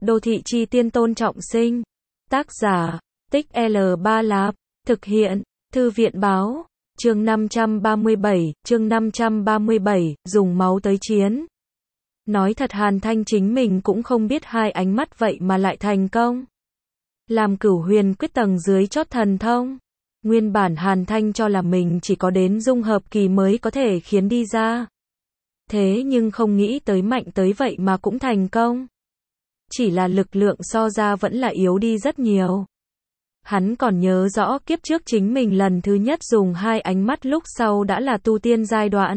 Đô thị chi tiên Tôn Trọng Sinh. Tác giả, Tích L3 Lạp. Thực hiện, Thư viện báo. Chương 537, dùng máu tới chiến. Nói thật Hàn Thanh chính mình cũng không biết hai ánh mắt vậy mà lại thành công. Làm Cửu Huyền Quyết tầng dưới chót thần thông. Nguyên bản Hàn Thanh cho là mình chỉ có đến dung hợp kỳ mới có thể khiến đi ra. Thế nhưng không nghĩ tới mạnh tới vậy mà cũng thành công. Chỉ là lực lượng so ra vẫn là yếu đi rất nhiều. Hắn còn nhớ rõ kiếp trước chính mình lần thứ nhất dùng hai ánh mắt lúc sau đã là tu tiên giai đoạn.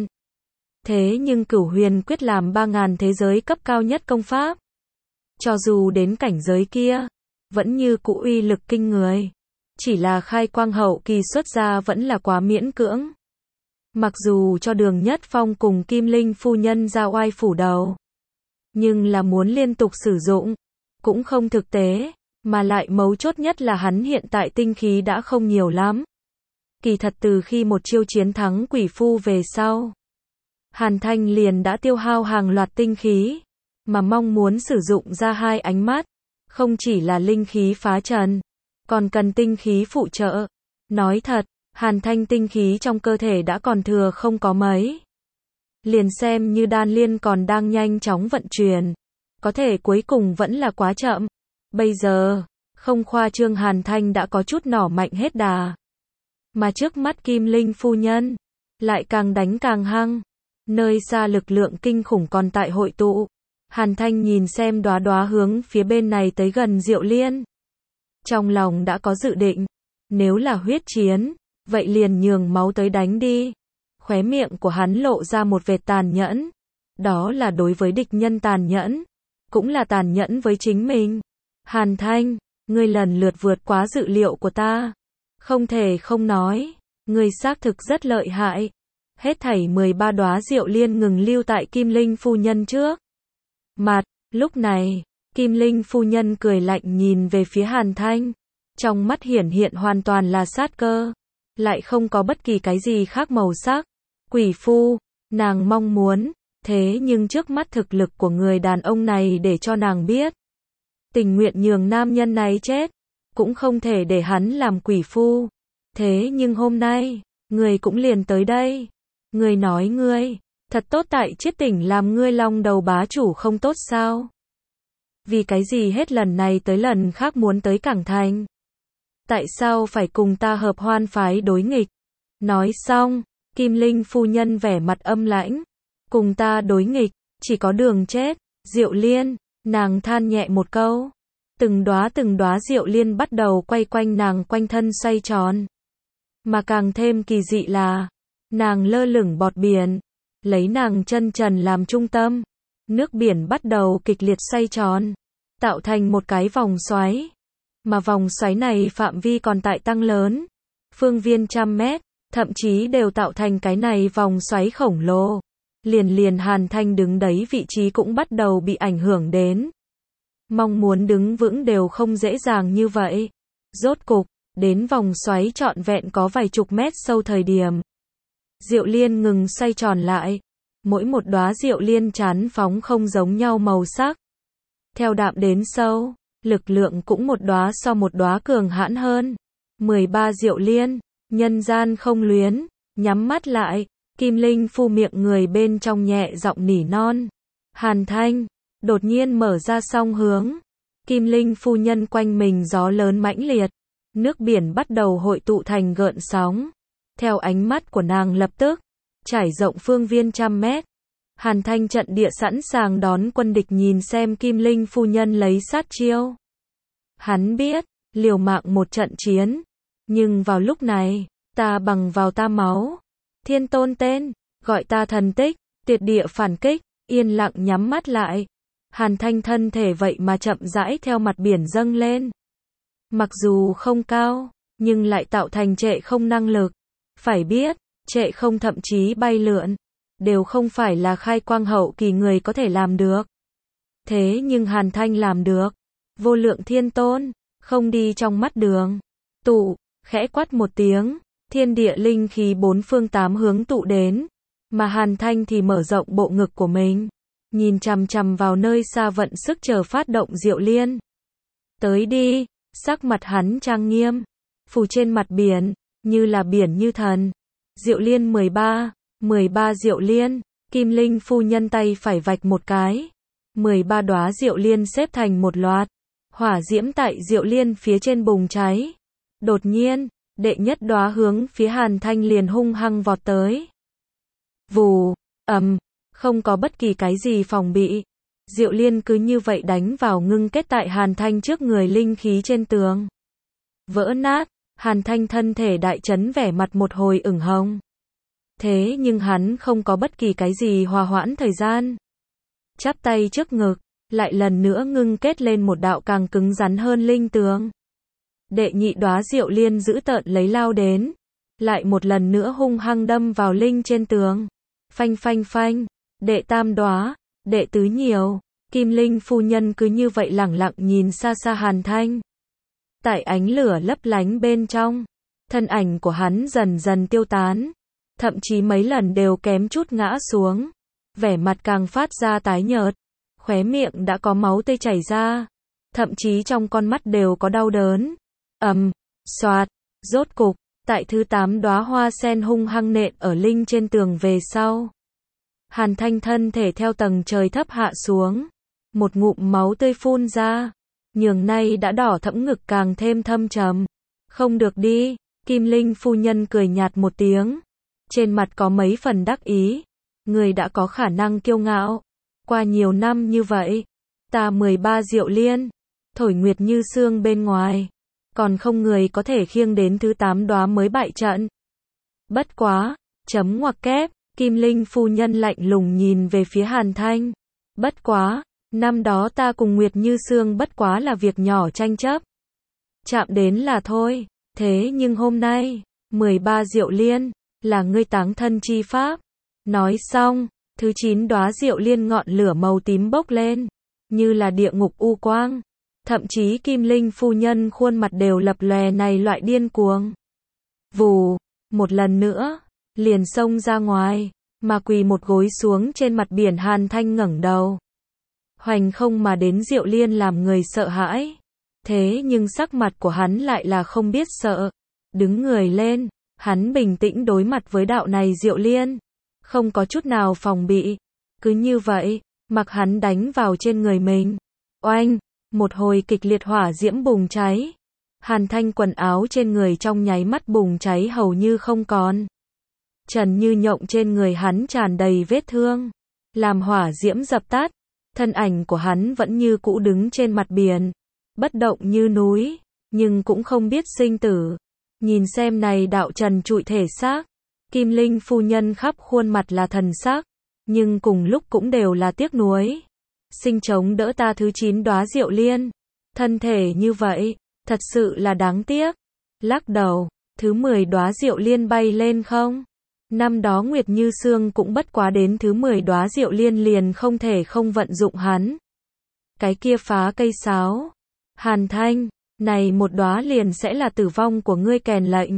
Thế nhưng Cửu Huyền Quyết làm 3000 thế giới cấp cao nhất công pháp. Cho dù đến cảnh giới kia, vẫn như cũ uy lực kinh người. Chỉ là khai quang hậu kỳ xuất ra vẫn là quá miễn cưỡng. Mặc dù cho Đường Nhất Phong cùng Kim Linh phu nhân ra oai phủ đầu, nhưng là muốn liên tục sử dụng, cũng không thực tế, mà lại mấu chốt nhất là hắn hiện tại tinh khí đã không nhiều lắm. Kỳ thật từ khi một chiêu chiến thắng quỷ phu về sau, Hàn Thanh liền đã tiêu hao hàng loạt tinh khí, mà mong muốn sử dụng ra hai ánh mắt, không chỉ là linh khí phá trần, còn cần tinh khí phụ trợ. Nói thật, Hàn Thanh tinh khí trong cơ thể đã còn thừa không có mấy. Liền xem như đan liên còn đang nhanh chóng vận chuyển, có thể cuối cùng vẫn là quá chậm. Bây giờ, không khoa trương Hàn Thanh đã có chút nỏ mạnh hết đà. Mà trước mắt Kim Linh phu nhân, lại càng đánh càng hăng. Nơi xa lực lượng kinh khủng còn tại hội tụ. Hàn Thanh nhìn xem đóa đóa hướng phía bên này tới gần Diệu Liên. Trong lòng đã có dự định, nếu là huyết chiến, vậy liền nhường máu tới đánh đi. Khóe miệng của hắn lộ ra một vệt tàn nhẫn. Đó là đối với địch nhân tàn nhẫn, cũng là tàn nhẫn với chính mình. Hàn Thanh, ngươi lần lượt vượt quá dự liệu của ta. Không thể không nói, ngươi xác thực rất lợi hại. Hết thảy 13 đóa Diệu Liên ngừng lưu tại Kim Linh phu nhân trước mặt. Lúc này, Kim Linh phu nhân cười lạnh nhìn về phía Hàn Thanh. Trong mắt hiển hiện hoàn toàn là sát cơ, lại không có bất kỳ cái gì khác màu sắc. Quỷ phu, nàng mong muốn, thế nhưng trước mắt thực lực của người đàn ông này để cho nàng biết. Tình nguyện nhường nam nhân này chết, cũng không thể để hắn làm quỷ phu. Thế nhưng hôm nay, người cũng liền tới đây. Người nói ngươi, thật tốt tại Chiết Tỉnh làm ngươi long đầu bá chủ không tốt sao? Vì cái gì hết lần này tới lần khác muốn tới Cảng Thành? Tại sao phải cùng ta hợp hoan phái đối nghịch? Nói xong, Kim Linh phu nhân vẻ mặt âm lãnh. Cùng ta đối nghịch, chỉ có đường chết. Diệu Liên, nàng than nhẹ một câu. Từng đóa Diệu Liên bắt đầu quay quanh nàng quanh thân xoay tròn. Mà càng thêm kỳ dị là, nàng lơ lửng bọt biển, lấy nàng chân trần làm trung tâm. Nước biển bắt đầu kịch liệt xoay tròn, tạo thành một cái vòng xoáy. Mà vòng xoáy này phạm vi còn tại tăng lớn. Phương viên 100 mét, thậm chí đều tạo thành cái này vòng xoáy khổng lồ. Liền Hàn Thanh đứng đấy vị trí cũng bắt đầu bị ảnh hưởng đến. Mong muốn đứng vững đều không dễ dàng như vậy. Rốt cục, đến vòng xoáy trọn vẹn có vài chục mét sâu thời điểm. Diệu Liên ngừng xoay tròn lại. Mỗi một đóa Diệu Liên chán phóng không giống nhau màu sắc. Theo đạm đến sâu, lực lượng cũng một đóa so một đóa cường hãn hơn. 13 Diệu Liên, nhân gian không luyến, nhắm mắt lại. Kim Linh phu miệng người bên trong nhẹ giọng nỉ non. Hàn Thanh, đột nhiên mở ra song hướng. Kim Linh phu nhân quanh mình gió lớn mãnh liệt. Nước biển bắt đầu hội tụ thành gợn sóng. Theo ánh mắt của nàng lập tức, trải rộng phương viên 100 mét. Hàn Thanh trận địa sẵn sàng đón quân địch nhìn xem Kim Linh phu nhân lấy sát chiêu. Hắn biết, liều mạng một trận chiến. Nhưng vào lúc này, ta bằng vào ta máu. Thiên tôn tên, gọi ta thần tích, tuyệt địa phản kích, yên lặng nhắm mắt lại. Hàn Thanh thân thể vậy mà chậm rãi theo mặt biển dâng lên. Mặc dù không cao, nhưng lại tạo thành trệ không năng lực. Phải biết, trệ không thậm chí bay lượn, đều không phải là khai quang hậu kỳ người có thể làm được. Thế nhưng Hàn Thanh làm được. Vô lượng thiên tôn, không đi trong mắt đường. Tụ, khẽ quát một tiếng. Thiên địa linh khí bốn phương tám hướng tụ đến, mà Hàn Thanh thì mở rộng bộ ngực của mình. nhìn chằm chằm vào nơi xa vận sức chờ phát động Diệu Liên. Tới đi, sắc mặt hắn trang nghiêm, phủ trên mặt biển, như là biển như thần. Diệu Liên 13, 13 Diệu Liên, Kim Linh phu nhân tay phải vạch một cái. 13 đóa Diệu Liên xếp thành một loạt. Hỏa diễm tại Diệu Liên phía trên bùng cháy. Đột nhiên, đệ nhất đóa hướng phía Hàn Thanh liền hung hăng vọt tới. Vù, không có bất kỳ cái gì phòng bị. Diệu Liên cứ như vậy đánh vào ngưng kết tại Hàn Thanh trước người linh khí trên tường. Vỡ nát, Hàn Thanh thân thể đại chấn vẻ mặt một hồi ửng hồng. Thế nhưng hắn không có bất kỳ cái gì hòa hoãn thời gian. Chắp tay trước ngực, lại lần nữa ngưng kết lên một đạo càng cứng rắn hơn linh tường. Đệ nhị đóa Diệu Liên dữ tợn lấy lao đến, lại một lần nữa hung hăng đâm vào linh trên tường. Phanh phanh phanh, đệ tam đóa, đệ tứ nhiều, Kim Linh phu nhân cứ như vậy lẳng lặng nhìn xa xa Hàn Thanh. Tại ánh lửa lấp lánh bên trong, thân ảnh của hắn dần dần tiêu tán, thậm chí mấy lần đều kém chút ngã xuống, vẻ mặt càng phát ra tái nhợt, khóe miệng đã có máu tươi chảy ra, thậm chí trong con mắt đều có đau đớn. Xoạt, rốt cục, tại thứ 8 đóa hoa sen hung hăng nện ở linh trên tường về sau. Hàn Thanh thân thể theo tầng trời thấp hạ xuống, một ngụm máu tươi phun ra, nhường nay đã đỏ thẫm ngực càng thêm thâm trầm. Không được đi, Kim Linh phu nhân cười nhạt một tiếng, trên mặt có mấy phần đắc ý, người đã có khả năng kiêu ngạo, qua nhiều năm như vậy, ta 13 Diệu Liên, thổi nguyệt như sương bên ngoài, còn không người có thể khiêng đến thứ 8 đóa mới bại trận. Bất quá, chấm ngoặc kép, Kim Linh phu nhân lạnh lùng nhìn về phía Hàn Thanh. Bất quá, năm đó ta cùng Nguyệt Như Sương bất quá là việc nhỏ tranh chấp. Chạm đến là thôi, thế nhưng hôm nay, 13 Diệu Liên, là ngươi táng thân chi pháp. Nói xong, thứ 9 đóa Diệu Liên ngọn lửa màu tím bốc lên, như là địa ngục u quang. Thậm chí Kim Linh phu nhân khuôn mặt đều lập lòe này loại điên cuồng. Vù, một lần nữa, liền xông ra ngoài, mà quỳ một gối xuống trên mặt biển. Hàn Thanh ngẩng đầu. Hoành không mà đến Diệu Liên làm người sợ hãi. Thế nhưng sắc mặt của hắn lại là không biết sợ. Đứng người lên, hắn bình tĩnh đối mặt với đạo này Diệu Liên. Không có chút nào phòng bị. Cứ như vậy, mặc hắn đánh vào trên người mình. Oanh! Một hồi kịch liệt hỏa diễm bùng cháy. Hàn Thanh quần áo trên người trong nháy mắt bùng cháy hầu như không còn. Trần như nhộng trên người hắn tràn đầy vết thương. Làm hỏa diễm dập tắt, thân ảnh của hắn vẫn như cũ đứng trên mặt biển, bất động như núi, nhưng cũng không biết sinh tử. Nhìn xem này đạo trần trụi thể xác, Kim Linh phu nhân khắp khuôn mặt là thần sắc, nhưng cùng lúc cũng đều là tiếc nuối. Sinh chống đỡ ta thứ 9 đóa Diệu Liên, thân thể như vậy, thật sự là đáng tiếc. Lắc đầu, thứ 10 đóa Diệu Liên bay lên không. Năm đó Nguyệt Như Sương cũng bất quá đến thứ 10 đóa Diệu Liên liền không thể không vận dụng hắn. Cái kia phá cây sáo. Hàn Thanh, này một đóa liền sẽ là tử vong của ngươi kèn lệnh.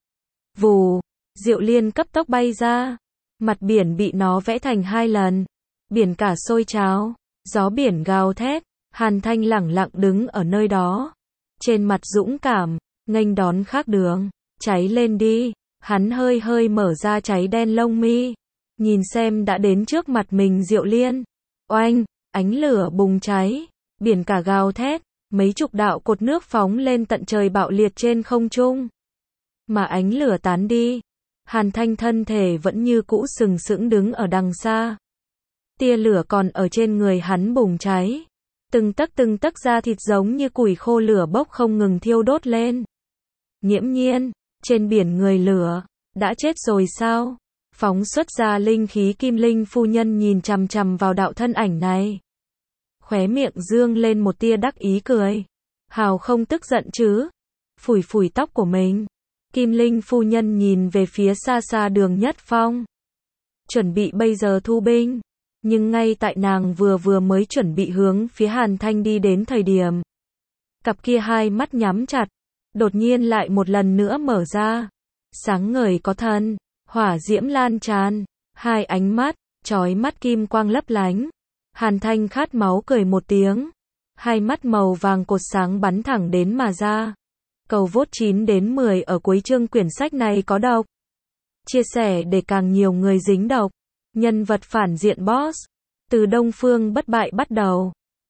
Vù, Diệu Liên cấp tốc bay ra, mặt biển bị nó vẽ thành 2 lần, biển cả sôi trào, gió biển gào thét. Hàn Thanh lẳng lặng đứng ở nơi đó, trên mặt dũng cảm, nghênh đón khác đường. Cháy lên đi. Hắn hơi hơi mở ra cháy đen lông mi, nhìn xem đã đến trước mặt mình Diệu Liên. Oanh, ánh lửa bùng cháy, biển cả gào thét, mấy chục đạo cột nước phóng lên tận trời bạo liệt trên không trung. Mà ánh lửa tán đi, Hàn Thanh thân thể vẫn như cũ sừng sững đứng ở đằng xa. Tia lửa còn ở trên người hắn bùng cháy, từng tấc da thịt giống như củi khô lửa bốc không ngừng thiêu đốt lên. Nghiễm nhiên, trên biển người lửa, đã chết rồi sao? Phóng xuất ra linh khí. Kim Linh phu nhân nhìn chằm chằm vào đạo thân ảnh này. Khóe miệng dương lên một tia đắc ý cười. Hào không tức giận chứ? Phủi phủi tóc của mình. Kim Linh phu nhân nhìn về phía xa xa Đường Nhất Phong. Chuẩn bị bây giờ thu binh. Nhưng ngay tại nàng vừa mới chuẩn bị hướng phía Hàn Thanh đi đến thời điểm. Cặp kia hai mắt nhắm chặt. Đột nhiên lại một lần nữa mở ra. Sáng ngời có thần, hỏa diễm lan tràn, hai ánh mắt, chói mắt kim quang lấp lánh. Hàn Thanh khát máu cười một tiếng. Hai mắt màu vàng cột sáng bắn thẳng đến mà ra. Cầu vote 9 đến 10 ở cuối chương quyển sách này có độc. Chia sẻ để càng nhiều người dính độc. Nhân vật phản diện boss. Từ Đông Phương bất bại bắt đầu.